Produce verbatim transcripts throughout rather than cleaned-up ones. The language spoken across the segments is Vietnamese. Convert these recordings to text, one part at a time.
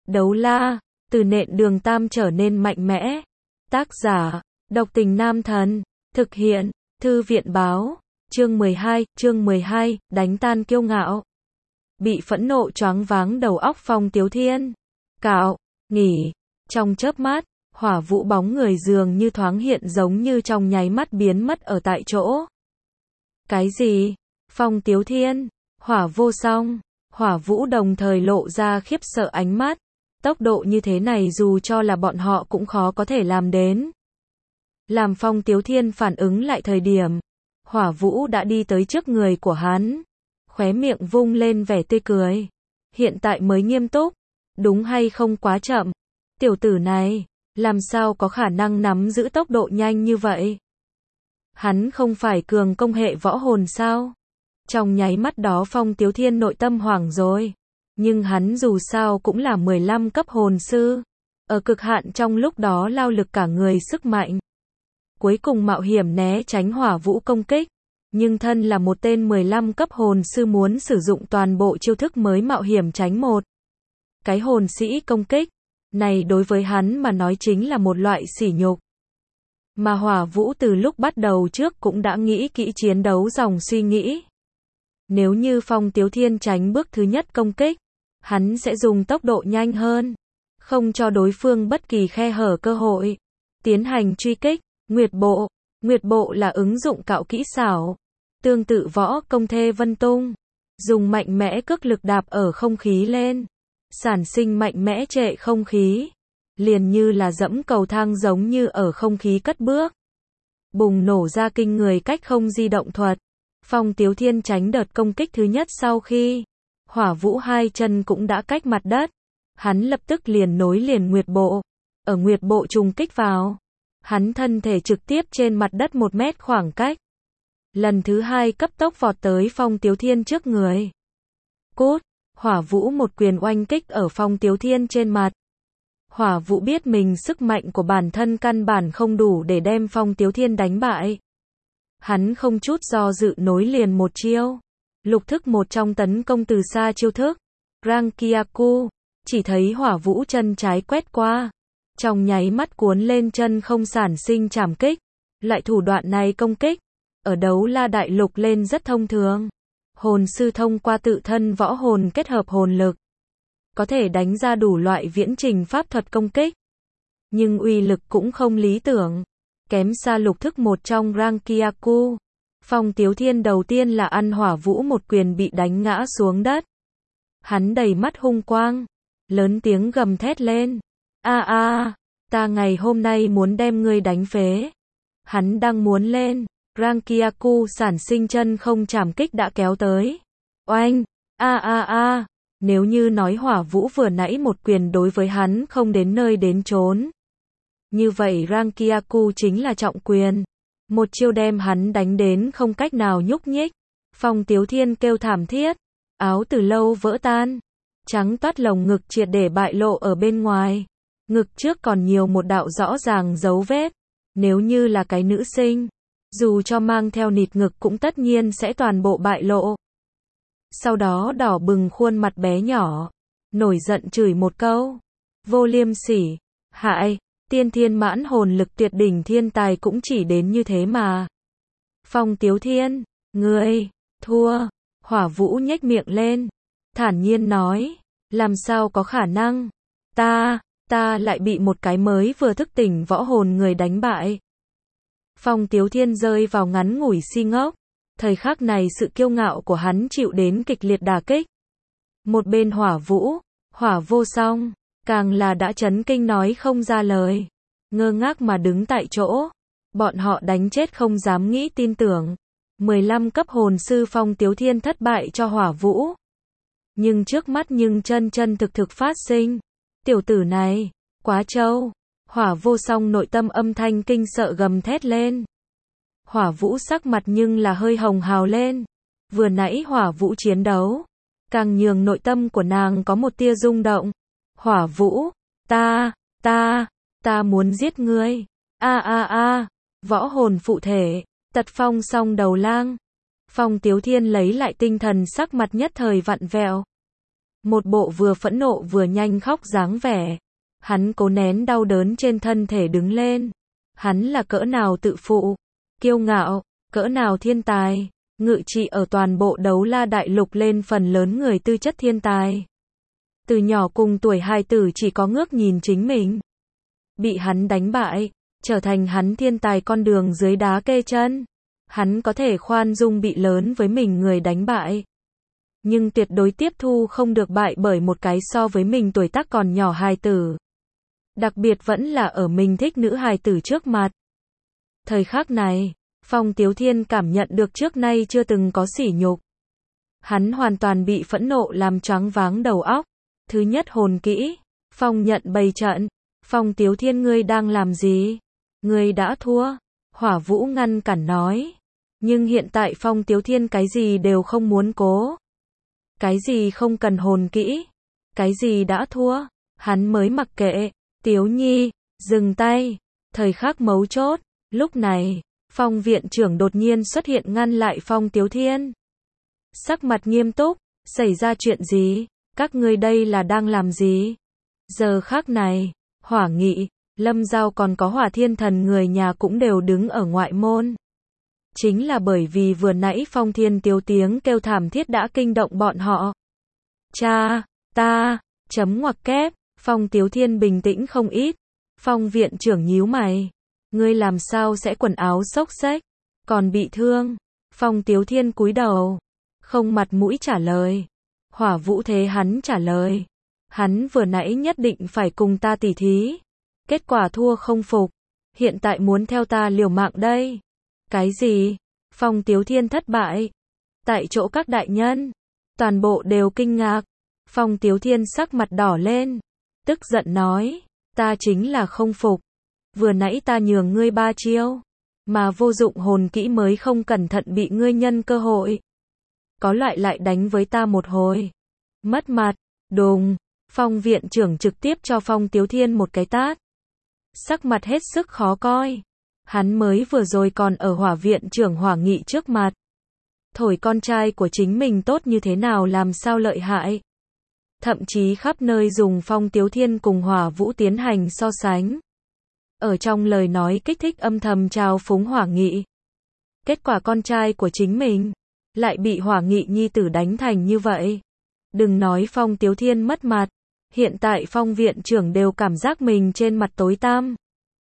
Đấu la, từ nện đường tam trở nên mạnh mẽ. Tác giả, độc tình nam thần. Thực hiện, thư viện báo. Chương mười hai, chương mười hai, đánh tan kiêu ngạo. Bị phẫn nộ choáng váng đầu óc Phong Tiếu Thiên. Cạo, nghỉ. Trong chớp mắt, Hỏa Vũ bóng người dường như thoáng hiện giống như trong nháy mắt biến mất ở tại chỗ. Cái gì? Phong Tiếu Thiên, Hỏa Vô Song, Hỏa Vũ đồng thời lộ ra khiếp sợ ánh mắt. Tốc độ như thế này dù cho là bọn họ cũng khó có thể làm đến. Làm Phong Tiếu Thiên phản ứng lại thời điểm, Hỏa Vũ đã đi tới trước người của hắn, khóe miệng vung lên vẻ tươi cười. Hiện tại mới nghiêm túc, đúng hay không quá chậm? Tiểu tử này, làm sao có khả năng nắm giữ tốc độ nhanh như vậy? Hắn không phải cường công hệ võ hồn sao? Trong nháy mắt đó Phong Tiếu Thiên nội tâm hoảng rồi. Nhưng hắn dù sao cũng là mười lăm cấp hồn sư. Ở cực hạn trong lúc đó lao lực cả người sức mạnh. Cuối cùng mạo hiểm né tránh Hỏa Vũ công kích. Nhưng thân là một tên mười lăm cấp hồn sư muốn sử dụng toàn bộ chiêu thức mới mạo hiểm tránh một cái hồn sĩ công kích. Này đối với hắn mà nói chính là một loại sỉ nhục. Mà Hỏa Vũ từ lúc bắt đầu trước cũng đã nghĩ kỹ chiến đấu dòng suy nghĩ. Nếu như Phong Tiếu Thiên tránh bước thứ nhất công kích, hắn sẽ dùng tốc độ nhanh hơn, không cho đối phương bất kỳ khe hở cơ hội. Tiến hành truy kích, Nguyệt Bộ. Nguyệt Bộ là ứng dụng cạo kỹ xảo, tương tự võ công Thê Vân Tung, dùng mạnh mẽ cước lực đạp ở không khí lên, sản sinh mạnh mẽ trệ không khí, liền như là dẫm cầu thang giống như ở không khí cất bước, bùng nổ ra kinh người cách không di động thuật. Phong Tiếu Thiên tránh đợt công kích thứ nhất sau khi Hỏa Vũ hai chân cũng đã cách mặt đất, hắn lập tức liền nối liền Nguyệt Bộ, ở Nguyệt Bộ trùng kích vào, hắn thân thể trực tiếp trên mặt đất một mét khoảng cách. Lần thứ hai cấp tốc vọt tới Phong Tiếu Thiên trước người. Cút, Hỏa Vũ một quyền oanh kích ở Phong Tiếu Thiên trên mặt. Hỏa Vũ biết mình sức mạnh của bản thân căn bản không đủ để đem Phong Tiếu Thiên đánh bại. Hắn không chút do dự nối liền một chiêu. Lục thức một trong tấn công từ xa chiêu thức. Rankyaku, chỉ thấy Hỏa Vũ chân trái quét qua. Trong nháy mắt cuốn lên chân không sản sinh trảm kích. Loại thủ đoạn này công kích, ở đấu la đại lục lên rất thông thường. Hồn sư thông qua tự thân võ hồn kết hợp hồn lực, có thể đánh ra đủ loại viễn trình pháp thuật công kích. Nhưng uy lực cũng không lý tưởng. Kém xa lục thức một trong Rankyaku. Phong Tiếu Thiên đầu tiên là ăn Hỏa Vũ một quyền bị đánh ngã xuống đất. Hắn đầy mắt hung quang, lớn tiếng gầm thét lên. A a, ta ngày hôm nay muốn đem ngươi đánh phế. Hắn đang muốn lên, Rankyaku sản sinh chân không trảm kích đã kéo tới. Oanh, a a a, nếu như nói Hỏa Vũ vừa nãy một quyền đối với hắn không đến nơi đến chốn. Như vậy Rankyaku chính là trọng quyền. Một chiêu đem hắn đánh đến không cách nào nhúc nhích. Phong Tiếu Thiên kêu thảm thiết. Áo từ lâu vỡ tan. Trắng toát lồng ngực triệt để bại lộ ở bên ngoài. Ngực trước còn nhiều một đạo rõ ràng dấu vết. Nếu như là cái nữ sinh, dù cho mang theo nịt ngực cũng tất nhiên sẽ toàn bộ bại lộ. Sau đó đỏ bừng khuôn mặt bé nhỏ. Nổi giận chửi một câu. Vô liêm sỉ. Hại. Tiên thiên mãn hồn lực tuyệt đỉnh thiên tài cũng chỉ đến như thế mà. Phong Tiếu Thiên, ngươi, thua. Hỏa Vũ nhếch miệng lên, thản nhiên nói, làm sao có khả năng, ta, ta lại bị một cái mới vừa thức tỉnh võ hồn người đánh bại. Phong Tiếu Thiên rơi vào ngắn ngủi si ngốc, thời khắc này sự kiêu ngạo của hắn chịu đến kịch liệt đả kích. Một bên Hỏa Vũ, Hỏa Vô Song, càng là đã chấn kinh nói không ra lời, ngơ ngác mà đứng tại chỗ. Bọn họ đánh chết không dám nghĩ tin tưởng. mười lăm cấp hồn sư Phong Tiếu Thiên thất bại cho Hỏa Vũ. Nhưng trước mắt nhưng chân chân thực thực phát sinh. Tiểu tử này, quá trâu. Hỏa Vô Song nội tâm âm thanh kinh sợ gầm thét lên. Hỏa Vũ sắc mặt nhưng là hơi hồng hào lên. Vừa nãy Hỏa Vũ chiến đấu, càng nhường nội tâm của nàng có một tia rung động. Hỏa Vũ, ta, ta, ta muốn giết ngươi. A a a, võ hồn phụ thể, tật phong song đầu lang. Phong Tiếu Thiên lấy lại tinh thần, sắc mặt nhất thời vặn vẹo. một bộ vừa phẫn nộ vừa nhanh khóc dáng vẻ. Hắn cố nén đau đớn trên thân thể đứng lên. Hắn là cỡ nào tự phụ, kiêu ngạo, cỡ nào thiên tài, ngự trị ở toàn bộ Đấu La Đại Lục lên phần lớn người tư chất thiên tài. Từ nhỏ cùng tuổi hài tử chỉ có ngước nhìn chính mình. Bị hắn đánh bại, trở thành hắn thiên tài con đường dưới đá kê chân. Hắn có thể khoan dung bị lớn với mình người đánh bại. Nhưng tuyệt đối tiếp thu không được bại bởi một cái so với mình tuổi tác còn nhỏ hài tử. Đặc biệt vẫn là ở mình thích nữ hài tử trước mặt. Thời khắc này, Phong Tiếu Thiên cảm nhận được trước nay chưa từng có sỉ nhục. Hắn hoàn toàn bị phẫn nộ làm choáng váng đầu óc. Thứ nhất hồn kỹ, Phong nhận bày trận. Phong Tiếu Thiên ngươi đang làm gì? Ngươi đã thua. Hỏa Vũ ngăn cản nói. Nhưng hiện tại Phong Tiếu Thiên cái gì đều không muốn cố. Cái gì không cần hồn kỹ. Cái gì đã thua. Hắn mới mặc kệ. Tiếu Nhi, dừng tay. Thời khắc mấu chốt. Lúc này, Phong viện trưởng đột nhiên xuất hiện ngăn lại Phong Tiếu Thiên. Sắc mặt nghiêm túc. Xảy ra chuyện gì? Các ngươi đây là đang làm gì? Giờ khắc này, Hỏa Nghị, Lâm Giao còn có Hỏa Thiên Thần người nhà cũng đều đứng ở ngoại môn. Chính là bởi vì vừa nãy Phong Thiên Tiếu tiếng kêu thảm thiết đã kinh động bọn họ. Cha, ta, chấm ngoặc kép, Phong Tiếu Thiên bình tĩnh không ít. Phong viện trưởng nhíu mày. Ngươi làm sao sẽ quần áo xốc xếch, còn bị thương? Phong Tiếu Thiên cúi đầu, không mặt mũi trả lời. Hỏa Vũ thế hắn trả lời. Hắn vừa nãy nhất định phải cùng ta tỉ thí. Kết quả thua không phục. Hiện tại muốn theo ta liều mạng đây. Cái gì? Phong Tiếu Thiên thất bại. Tại chỗ các đại nhân, toàn bộ đều kinh ngạc. Phong Tiếu Thiên sắc mặt đỏ lên. Tức giận nói. Ta chính là không phục. Vừa nãy ta nhường ngươi ba chiêu. Mà vô dụng hồn kỹ mới không cẩn thận bị ngươi nhân cơ hội. Có loại lại đánh với ta một hồi. Mất mặt. Đùng. Phong viện trưởng trực tiếp cho Phong Tiếu Thiên một cái tát. Sắc mặt hết sức khó coi. Hắn mới vừa rồi còn ở Hỏa viện trưởng Hỏa Nghị trước mặt. Thổi con trai của chính mình tốt như thế nào làm sao lợi hại. Thậm chí khắp nơi dùng Phong Tiếu Thiên cùng Hỏa Vũ tiến hành so sánh. Ở trong lời nói kích thích âm thầm trào phúng Hỏa Nghị. Kết quả con trai của chính mình lại bị Hỏa Nghị nhi tử đánh thành như vậy. Đừng nói Phong Tiếu Thiên mất mặt. Hiện tại Phong viện trưởng đều cảm giác mình trên mặt tối tăm.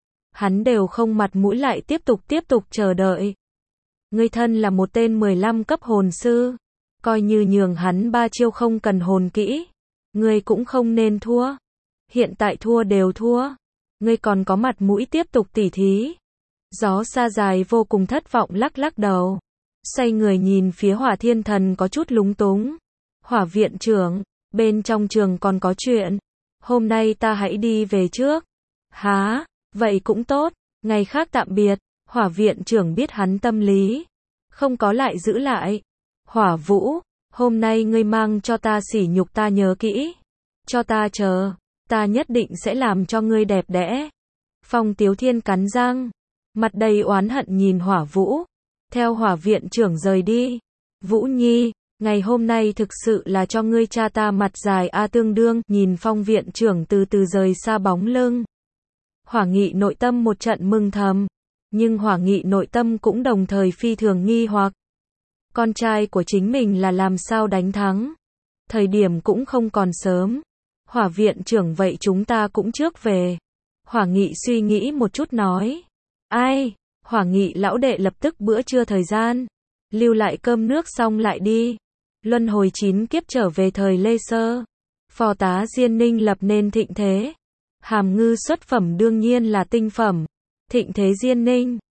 Hắn đều không mặt mũi lại tiếp tục tiếp tục chờ đợi. Ngươi thân là một tên mười lăm cấp hồn sư. Coi như nhường hắn ba chiêu không cần hồn kỹ. Ngươi cũng không nên thua. Hiện tại thua đều thua. Ngươi còn có mặt mũi tiếp tục tỉ thí. Gió xa dài vô cùng thất vọng lắc lắc đầu. Xoay người nhìn phía Hỏa Thiên Thần có chút lúng túng. Hỏa viện trưởng, bên trong trường còn có chuyện. Hôm nay ta hãy đi về trước. Há, vậy cũng tốt, ngày khác tạm biệt. Hỏa viện trưởng biết hắn tâm lý. Không có lại giữ lại. Hỏa Vũ, hôm nay ngươi mang cho ta sỉ nhục ta nhớ kỹ. Cho ta chờ, ta nhất định sẽ làm cho ngươi đẹp đẽ. Phong Tiếu Thiên cắn răng, mặt đầy oán hận nhìn Hỏa Vũ. Theo Hỏa viện trưởng rời đi. Vũ Nhi, ngày hôm nay thực sự là cho ngươi cha ta mặt dài a tương đương. Nhìn Phong viện trưởng từ từ rời xa bóng lưng. Hỏa Nghị nội tâm một trận mừng thầm. Nhưng Hỏa Nghị nội tâm cũng đồng thời phi thường nghi hoặc. Con trai của chính mình là làm sao đánh thắng. Thời điểm cũng không còn sớm. Hỏa viện trưởng vậy chúng ta cũng trước về. Hỏa Nghị suy nghĩ một chút nói. Ai? Hỏa Nghị lão đệ lập tức bữa trưa thời gian. Lưu lại cơm nước xong lại đi. Luân hồi chín kiếp trở về thời Lê Sơ. Phò tá Diên Ninh lập nên thịnh thế. Hàm ngư xuất phẩm đương nhiên là tinh phẩm. Thịnh thế Diên Ninh.